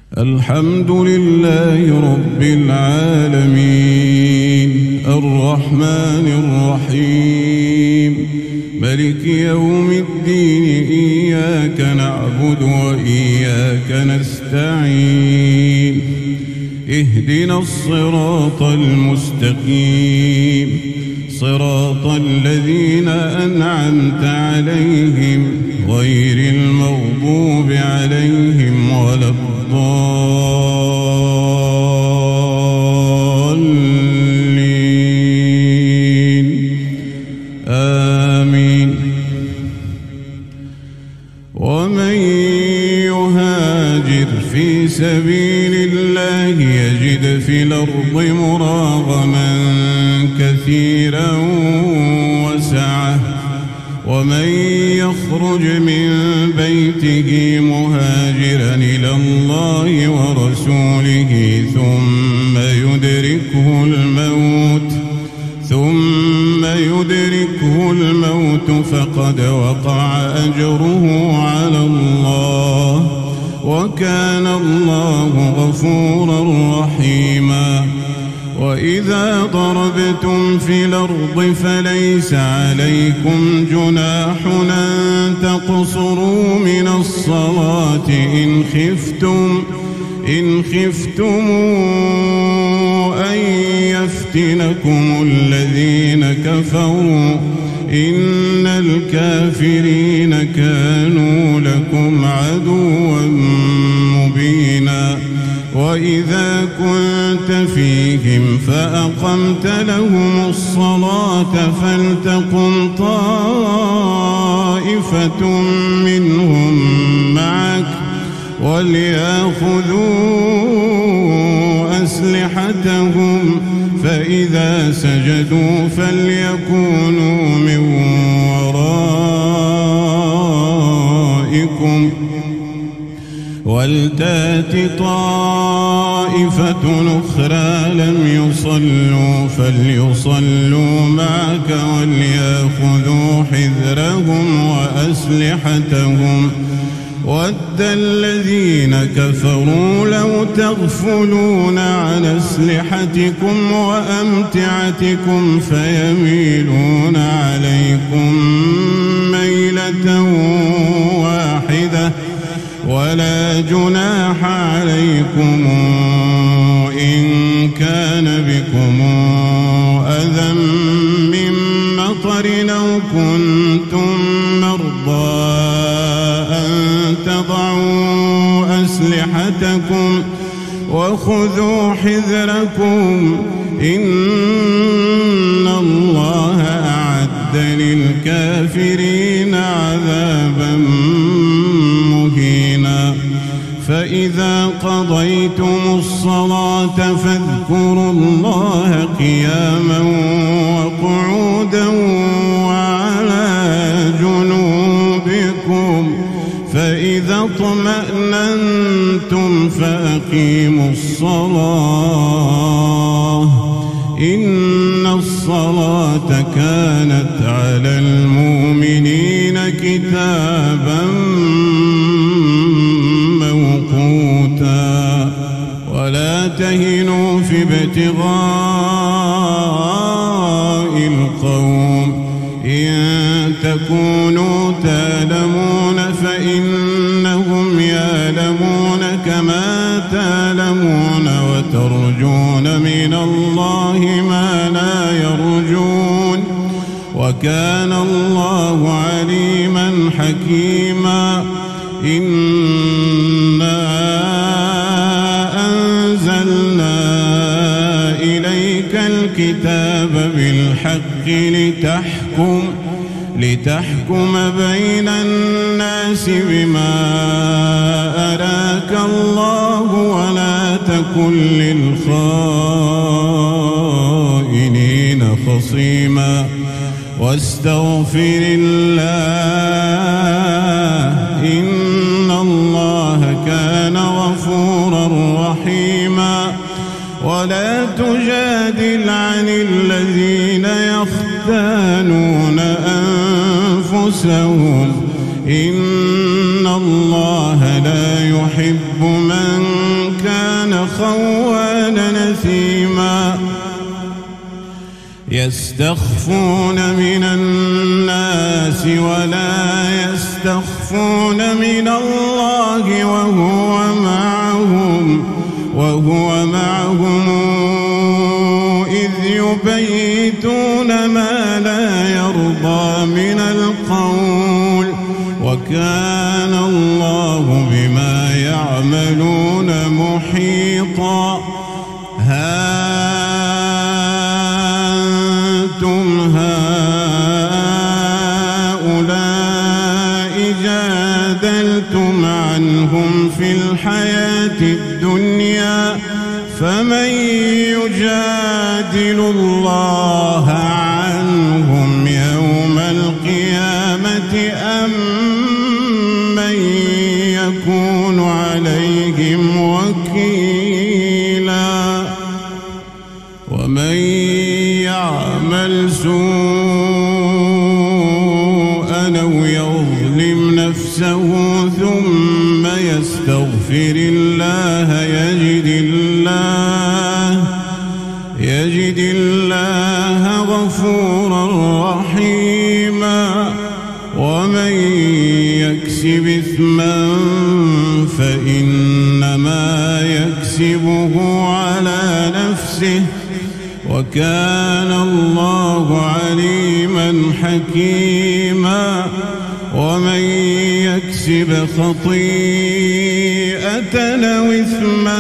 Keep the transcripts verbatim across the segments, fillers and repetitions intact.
الحمد لله رب العالمين الرحمن الرحيم مالك يوم الدين إياك نعبد وإياك نستعين اهدنا الصراط المستقيم صراط الذين أنعمت عليهم غير المغضوب عليهم ولا الضالين آمين. ومن يهاجر في سبيل الله يجد في الأرض مراغما كثيرا وسعة ومن يخرج من بيته مهاجرا إلى الله ورسوله ثم يدركه الموت ثم يدركه الموت فقد وقع أجره على الله وكان الله غفورا رحيما. وإذا ضربتم في الأرض فليس عليكم جناح أن تقصروا من الصلاة إن خفتم إن خفتم أن يفتنكم الذين كفروا إن الكافرين كانوا لكم عدوا مبينا. وإذا كنت فيهم فأقمت لهم الصلاة فلتقم طائفة منهم معك وليأخذوا أسلحتهم فإذا سجدوا فليكونوا من ورائكم ولتأت طائفة أخرى لم يصلوا فليصلوا معك وليأخذوا حذرهم وأسلحتهم ود الذين كفروا لو تغفلون عن أسلحتكم وأمتعتكم فيميلون عليكم ميلة واحدة ولا جناح عليكم إن كان بكم أذى من مطر أو كنتم مرضى أن تضعوا أسلحتكم وخذوا حذركم إن الله أعد للكافرين عذابا مهينا. فإذا قضيتم الصلاة فاذكروا الله قياما وقعودا وعلى جنوبكم فإذا اطمأننتم فأقيموا الصلاة إن الصلاة كانت على المؤمنين كتابا موقوتا. ولا تهنوا في ابتغاء القوم إن تكونوا تألمون فإنهم يألمون كما تألمون وترجون من الله ما لا يرجون وكان الله عليما حكيما. إنا أنزلنا إليك الكتاب بالحق لتحكم لتحكم بين الناس بما أراك الله ولا تكن للخائنين خصيما واستغفر الله إن الله كان غفورا رحيما. ولا تجادل عن الذين يختانون أنفسهم إن الله لا يحب من من كان خوانا نثيما يستخفون من الناس ولا يستخفون من الله وهو معهم وهو معهم إذ يبيتون ما لا يرضى من القول وكان الله بما يعملون محيطا أنتم هؤلاء جادلتم عنهم في الحياة الدنيا فمن يجادل الله عنهم يوم القيامة أم من يكون عليهم وكيلا ومن يعمل سوءا أو يظلم نفسه ثم يستغفر الله يجد الله يجد الله غفورا رحيما ومن يكسب إثما فإنما يكسبه على نفسه وكان الله عليما حكيما ومن يكسب خطيئة أو إثما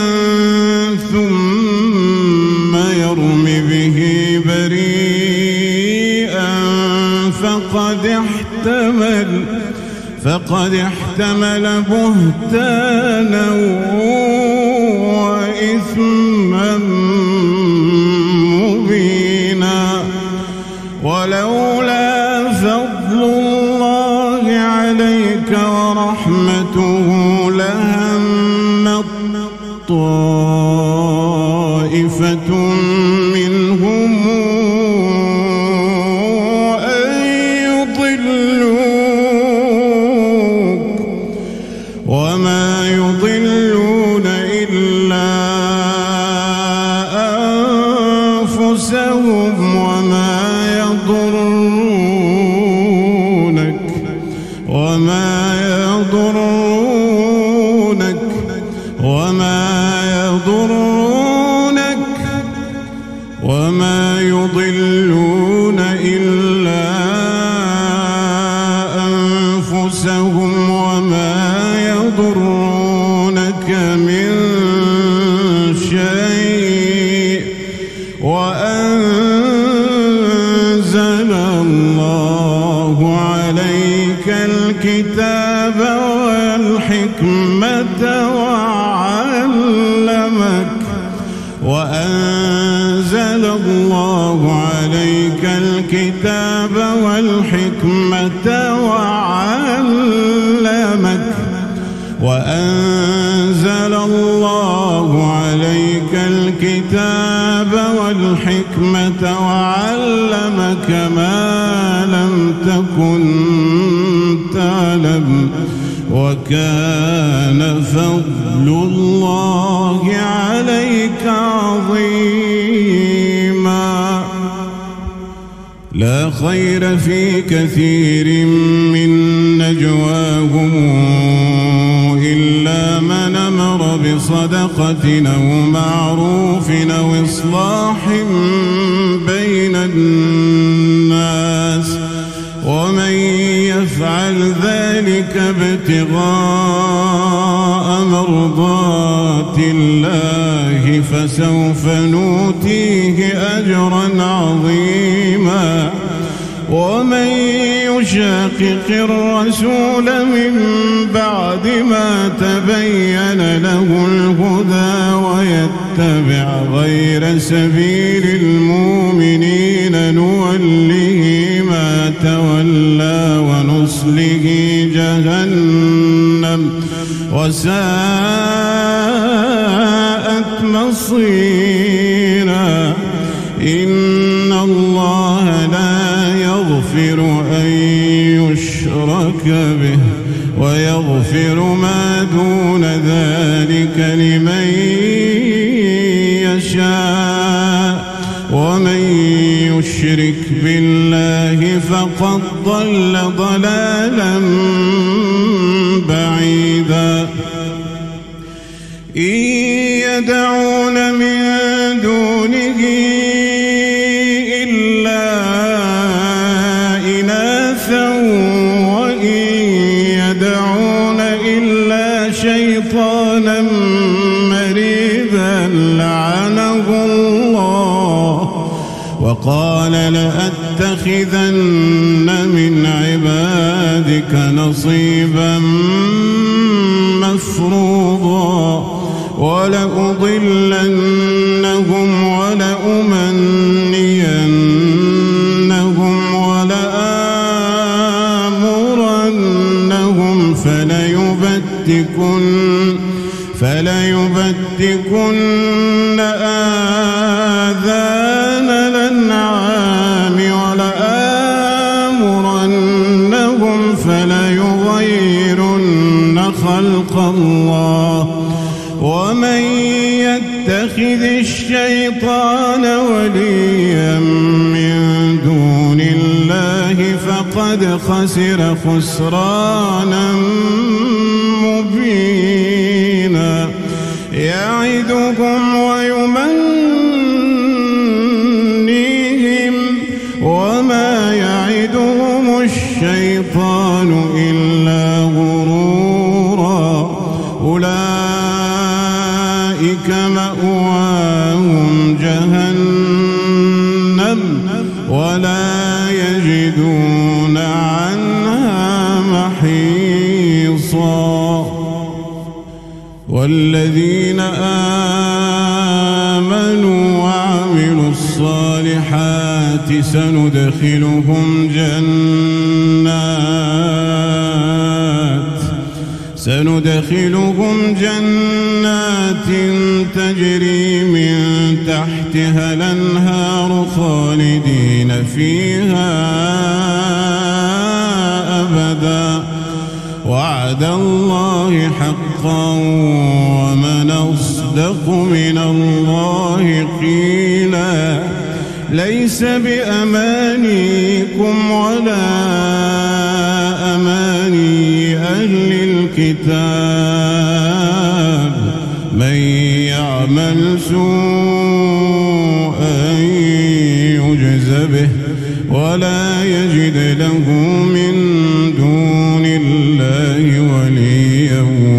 ثم يرم به بريئا فقد احتمل فقد احتمل بهتانا وإثما مبينا ولولا فضل الله عليك ورحمته لهمت طائفة منهم أن يضلوك وما يضلون إلا أنفسهم وما يضرونك وما يضرونك وما يضرونك وما يضلون إلا أنفسهم وما يضرونك من شيء وأنزل الله عليك الكتاب والحكمة وعلمك وأنزل الله عليك الكتاب والحكمة وعلمك وأنزل الله عليك الكتاب والحكمة وعلمك ما لم تكن تعلم وكان فضل الله عليك عظيما لا خير في كثير من نجواهم إلا من أمر بصدقة أو معروف أو إصلاح بين الناس ومن يفعل ذلك ابتغاء مرضات الله فسوف نؤتيه أجرا عظيما ومن يشاقق الرسول من بعد ما تبين له الهدى ويتبع غير سبيل المؤمنين نوله ما تولى ونصله جهنم وساءت مصيرا إن الله لا يغفر أن يشرك به ويغفر ما دون ذلك لمن يشاء ومن يشرك بالله فقد ضل ضلالا بعيدا إن يدعون من دونه إلا إناثا وإن يدعون إلا شيطانا مريدا لعنه الله وقال لأتخذن من عبادك نصيبا مفروضا ولأضلنهم ولأمنينهم ولآمرنهم فليبتكن فليبتكن آذان الأنعام ولآمرنهم فليغيرن خلق الله ومن يتخذ الشيطان وليا من دون الله فقد خسر خسرانا مبينا يعدهم ويمنيهم وما يعدهم الشيطان إلا غرورا أولئك مأواهم جهنم ولا يجدون عنها محيصا والذين آمنوا وعملوا الصالحات سندخلهم جنات سندخلهم جنات تجري من تحتها الأنهار خالدين فيها أبدا وعد الله حقا ومن أصدق من الله قيلا ليس بأمانيكم ولا أماني أهل الكتاب من يعمل سوءا يجز به ولا يجد له من دون الله وليا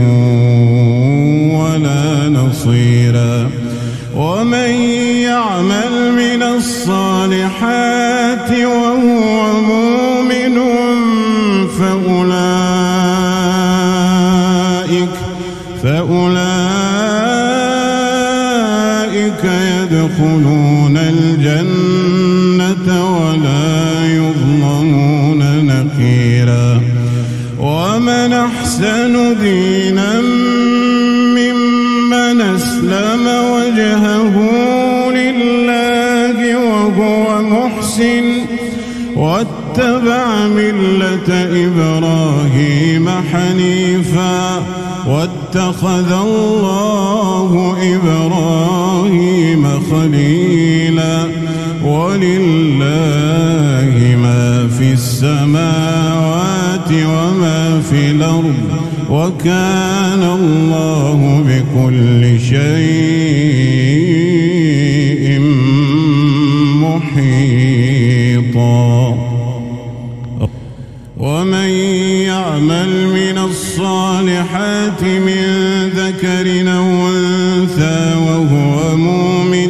ولا نصيرا ومن يعمل من الصالحات وهو مؤمن فأولئك فأولئك يدخلون الجنة ولا يظلمون نقيرا ومن أحسن دينا ممن أسلم وجهه لله وهو محسن واتبع ملة إبراهيم حنيفا واتخذ الله إبراهيم خليلا ولله ما في السماوات وما في الأرض وكان الله بكل شيء محيطا ومن يعمل من الصالحات من ذكر أو أنثى وهو مؤمن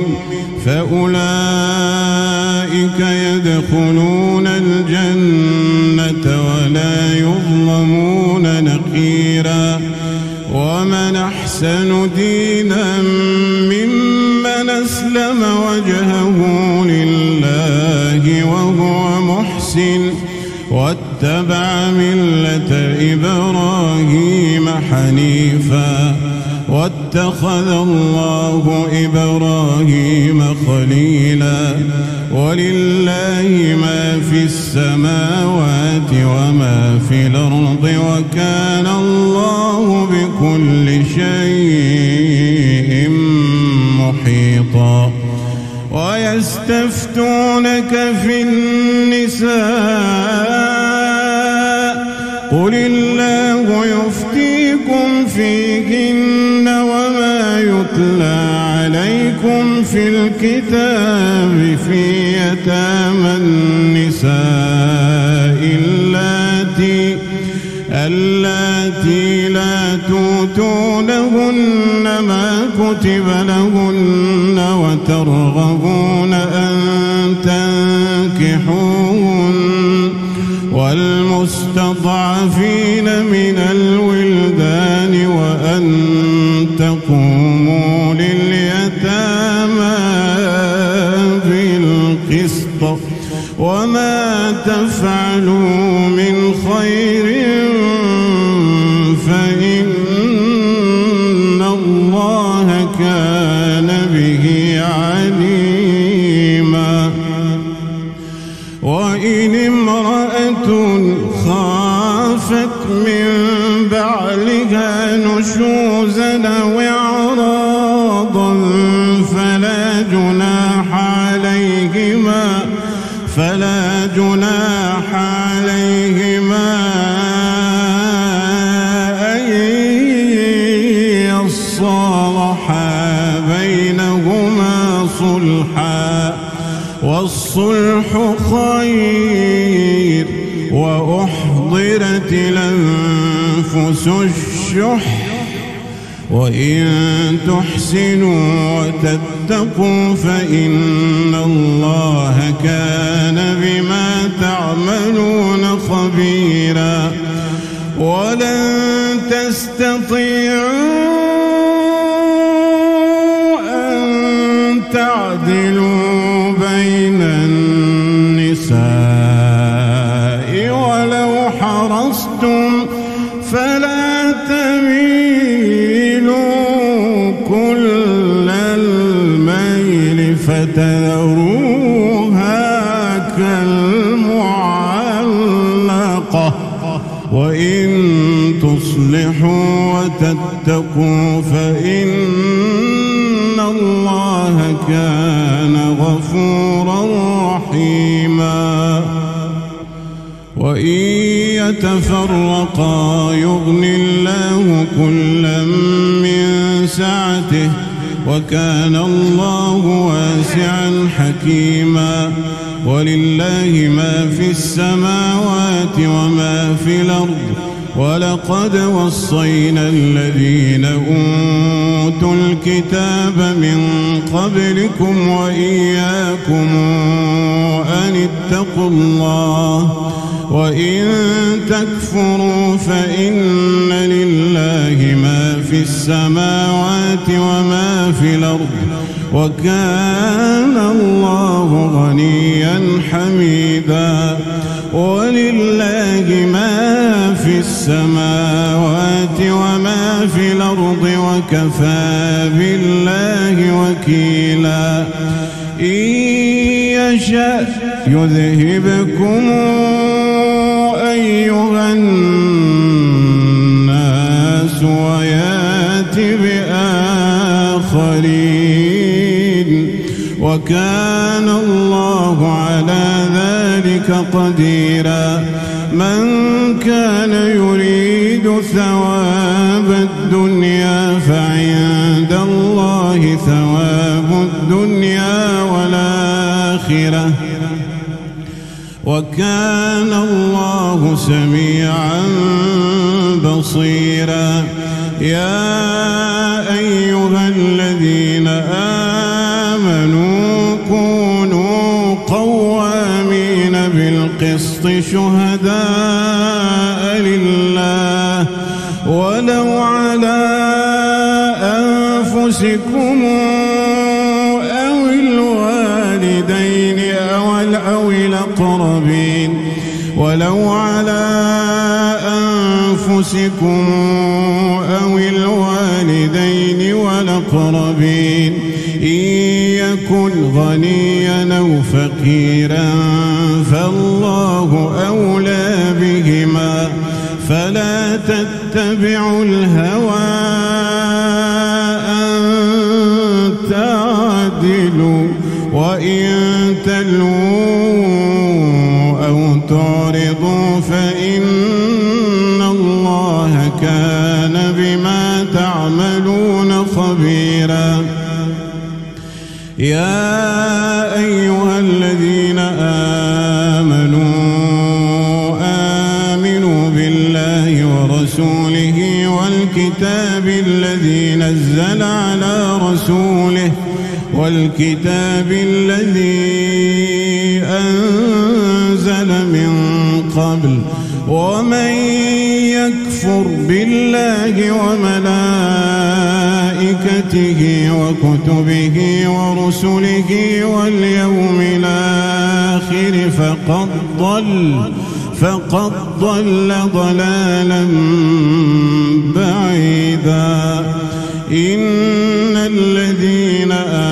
فأولئك يدخلون الجنة ولا يظلمون نقيرا ومن أحسن دينا ممن أسلم وجهه لله وهو محسن واتبع ملة إبراهيم حنيفا واتخذ الله إبراهيم خليلا ولله ما في السماوات وما في الأرض وكان الله بكل شيء محيطا. ويستفتونك في النساء قل الله يفتيكم فيهن وما يتلى عليكم في الكتاب في يتامى النساء اللاتي اللاتي لا تؤتونهن ما كتب لهن وترغبون أن تنكحوهن والمستضعفين من الولدان وأن تقوموا لليتامى بالقسط وما تفعلوا من خير فإن الله كان به عليما. وإن امرأة خافت من بعلها نشوزا أو إعراضا فلا جناح عليهما فلا جناح عليهما أن يصالحا بينهما صلحا والصلح خير وأحضرت الأنفس الشح وإن تحسنوا وتتقوا فإن الله كان بما تعملون خبيرا. ولن تستطيعوا أن تعدلوا بين النساء ولو حرصتم فلا تميلوا كل الميل فتذروها كالمعلقة وإن تصلحوا وتتقوا فإن الله كان غفورا رحيما. وإن يتفرقا يغن الله كلا من سعته وكان الله واسعا حكيما. ولله ما في السماوات وما في الأرض ولقد وصينا الذين أوتوا الكتاب من قبلكم وإياكم أن اتقوا الله وإن تكفروا فإن لله ما في السماوات وما في الأرض وكان الله غنيا حميدا. ولله ما في السماوات وما في الأرض وكفى بالله وكيلا. إن يشأ يذهبكم أيها الناس ويات بآخرين وكان الله على ذلك قديرا. من كان يريد ثواب الدنيا فعند الله ثواب الدنيا والآخرة وكان الله سميعا بصيرا. يا أيها الذين آمنوا كونوا قوامين بالقسط شهداء لله ولو على أنفسكم أو الوالدين أو الأقربين ولو على أنفسكم أو الوالدين والأقربين إن يكن غنيا أو فقيرا فالله أولى بهما فلا تتبعوا الهوى أن تعدلوا وإن تلووا أو تعرضوا فإن الله كان بما تعملون خبيرا. يا أيها الذين آمنوا آمنوا بالله ورسوله والكتاب الذي نزل على رسوله والكتاب الذي أنزل من قبل ومن يكفر بالله وملائكته وكتبه ورسله واليوم الآخر فقد ضل فقد ضل ضلالا بعيدا. إن الذين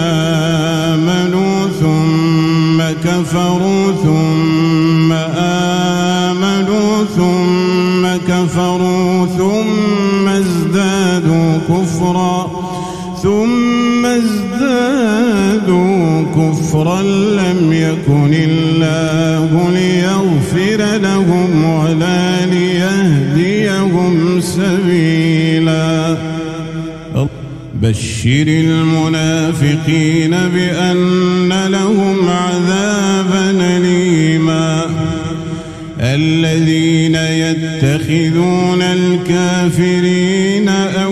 آمنوا ثم كفروا ثم آمنوا ثم كفروا ثم ازدادوا كفرا ثم ازدادوا كفرا لم يكن الله ليغفر لهم ولا ليهديهم سبيلا. بشر المنافقين بأن لهم عذابا أليما. الذين يتخذون الكافرين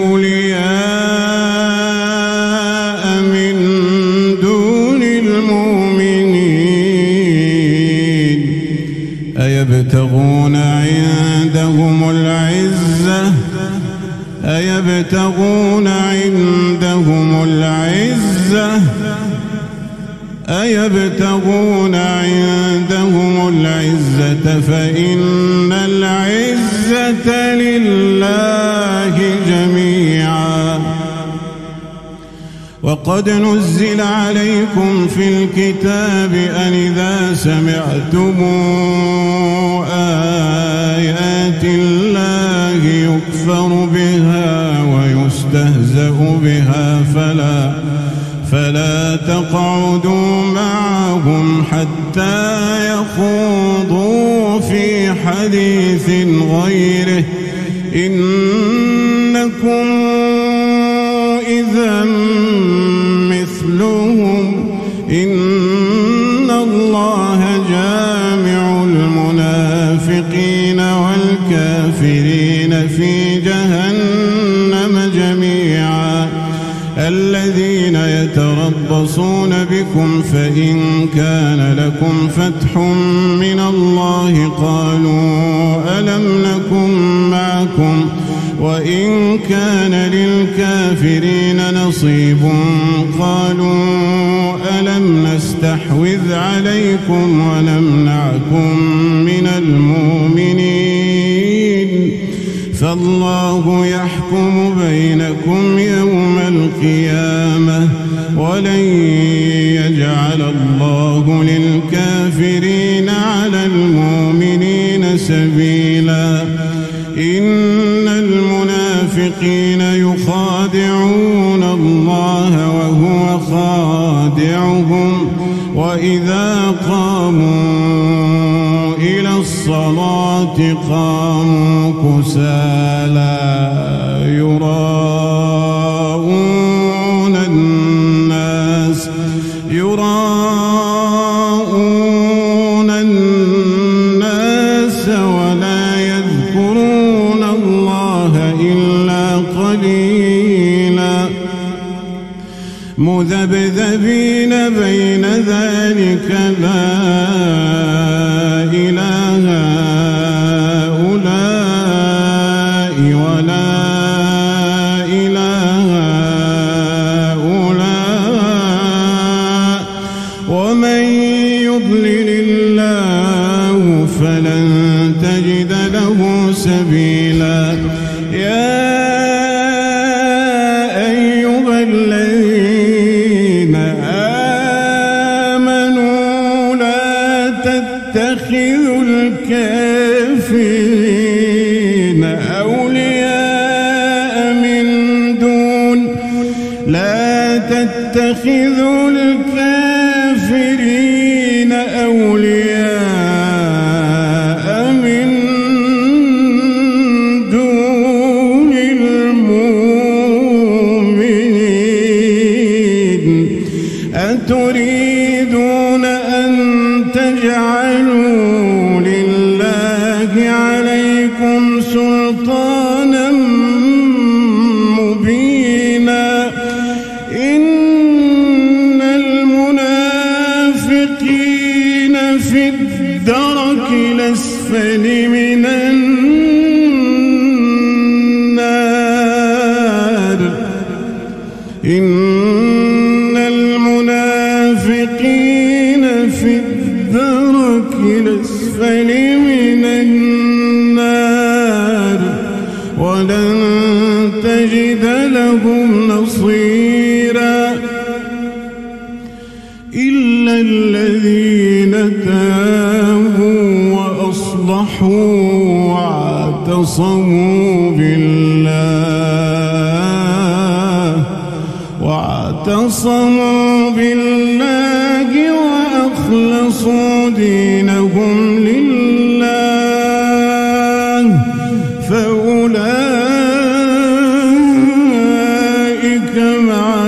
أولياء من دون المؤمنين أيبتغون عندهم العزة أيبتغون عندهم العزة أيبتغون عندهم العزة فإن العزة لله جميعا. وقد نزل عليكم في الكتاب أن إذا سمعتم آيات الله يكفر بها ويستهزأ بها فلا فلا تقعدوا معهم حتى يخوضوا في حديث غيره إنكم إذا مثلهم إن الله جامع المنافقين والكافرين في جهنم جميعا. الذين يتربصون بكم فإن كان لكم فتح من الله قالوا ألم نكن معكم وإن كان للكافرين نصيب قالوا ألم نستحوذ عليكم ونمنعكم من المؤمنين فالله يحكم بينكم يوم القيامة ولن يجعل الله للكافرين على المؤمنين سبيلا. إن المنافقين يخادعون الله وهو خادعهم وإذا قاموا إلى الصلاة قاموا كسالى يراءون الناس يراءون الناس ولا يذكرون الله إلا قليلا مذبذبين بين ذلك لا إله هؤلاء ولا إله هؤلاء ومن يضلل الله فلن تجد له سبيلا. يا أيها الذين آمنوا لا تتخذوا الكافرين أولياء من دون لا تتخذوا الكافرين الكافرين أولياء من دون المؤمنين أتريدون أن تجعلوا لله عليكم سلطانا مبينا إن المنافقين في الدرك الأسفل من النار إن المنافقين في الدرك الأسفل من النار ولن تجد لهم نصيرا إلا الذين تابوا وأصلحوا واعتصموا بالله واعتصموا بالله وأخلصوا دينهم لله فأولئك مع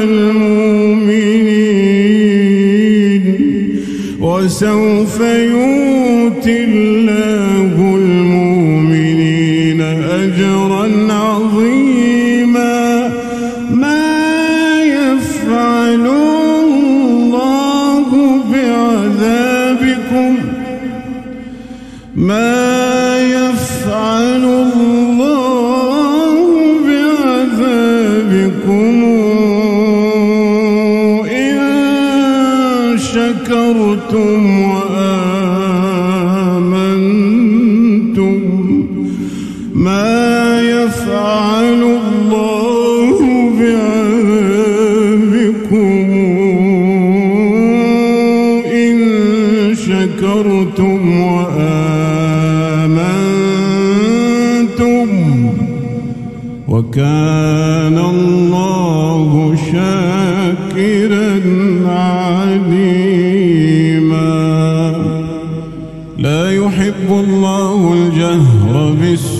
المؤمنين وسوف يؤتي الله المؤمنين أجرا عظيما ما يفعل الله بعذابكم ما يفعل الله بعذابكم إن شكرتم وآمنتم ما يفعل الله بعذابكم إن شكرتم وآمنتم وكان الله شاكرا عليما لا يحب الله الجهر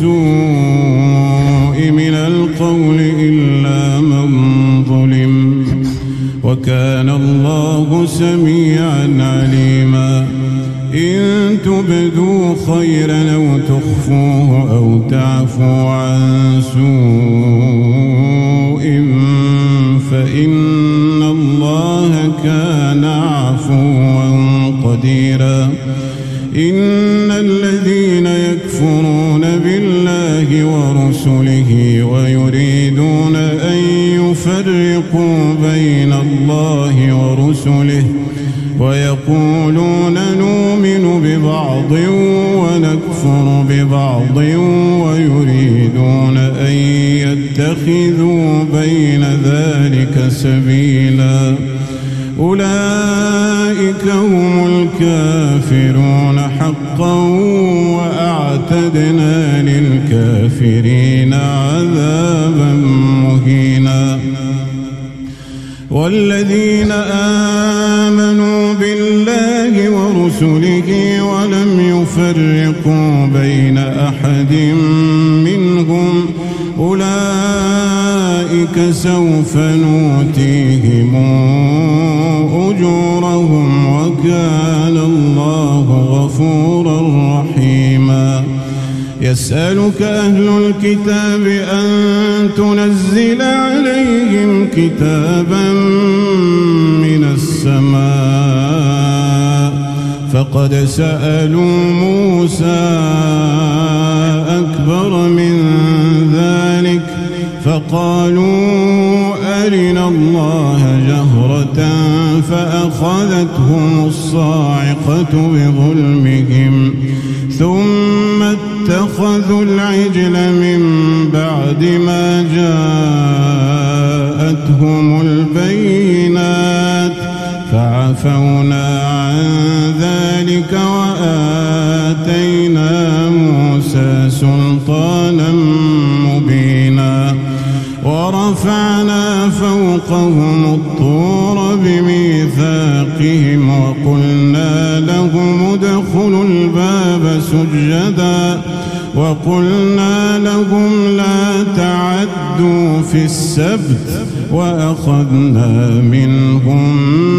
بالسوء من القول إلا من ظلم وكان الله سميعا عليما إن تبدوا خيرا أو تخفوه أو تعفوا عن سوء فإن الله كان عفوا قديرا إن الذين يكفرون بالله ورسله ويريدون أن يفرقوا بين الله ورسله ويقولون نؤمن ببعض ونكفر ببعض ويريدون أن يتخذوا بين ذلك سبيلا أولئك هم الكافرون حقا وأعتدنا للكافرين عذابا مهينا والذين آمنوا بالله ورسله ولم يفرقوا بين أحد منهم أولئك سوف نؤتيهم أجورهم وكان الله غفورا رحيما يسألك أهل الكتاب أن تنزل عليهم كتابا من السماء فقد سألوا موسى أكبر من ذلك فقالوا أرنا الله جهرة فأخذتهم الصاعقة بظلمهم ثم اتخذوا العجل من بعد ما جاءتهم البينات فعفونا عن ذلك وآتينا موسى سلطانا مبينا ورفعنا فوق معهم الطور بميثاقهم وقلنا لهم ادخلوا الباب سجدا وقلنا لهم لا تعدوا في السبت وأخذنا منهم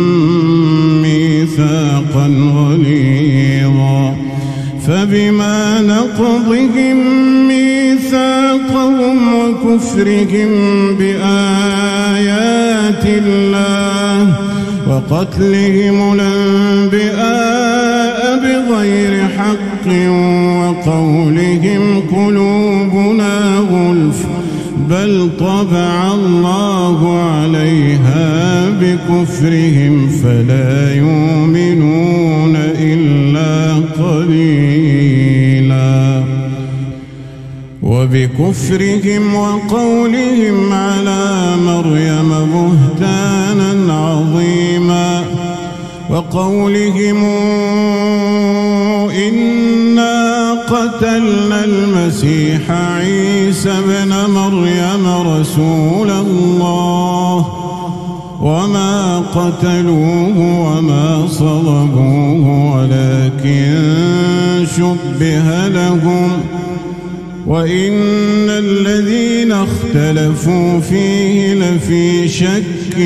ميثاقا غليظا فبما نقضهم ميثاقهم وكفرهم بآيات الله وقتلهم الأنبياء بغير حق وقولهم قلوبنا غلف بل طبع الله عليها بكفرهم فلا يؤمنون إلا قليلا وبكفرهم وقولهم على مريم بهتانا عظيما وقولهم إنا قتلنا المسيح عيسى ابن مريم رسول الله وما قتلوه وما صلبوه ولكن شبه لهم وإن الذين اختلفوا فيه لفي شك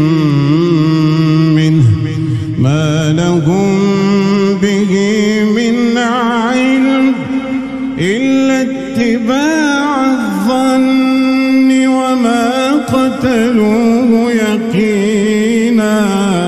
منه ما لهم به من علم إلا اتباع الظن وما قتلوه يقينا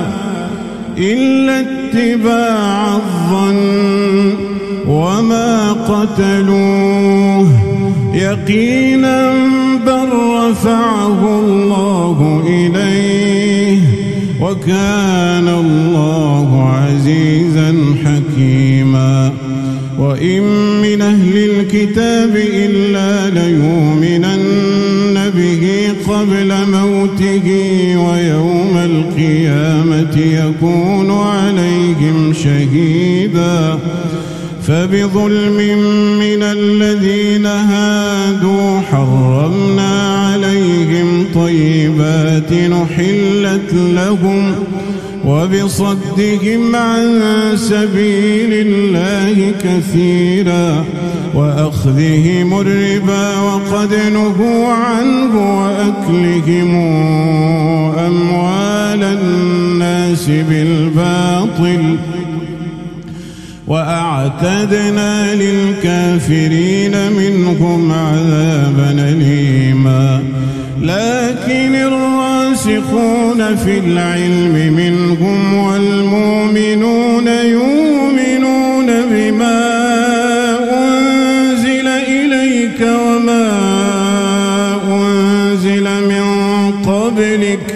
إلا اتباع الظن وما قتلوه يقينا بل رفعه الله إليه وكان الله عزيزا حكيما وإن من أهل الكتاب إلا ليؤمنن به قبل موته ويوم القيامة يكون عليهم شهيدا فبظلم من الذين هادوا حرمنا عليهم طيبات نحلت لهم وبصدهم عن سبيل الله كثيرا وأخذهم الربا وقد نهوا عنه وأكلهم أموال الناس بالباطل وأعتدنا للكافرين منهم عذابا أليما لكن الراسخون في العلم منهم والمؤمنون يؤمنون بما أنزل إليك وما أنزل من قبلك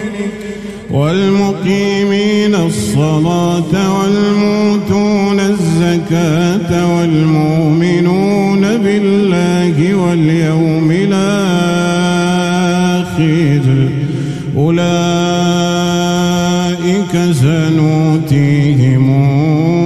والمقيمين الصلاة والمؤتون الزكاة والمؤمنون بالله واليوم الآخر أولئك سنؤتيهم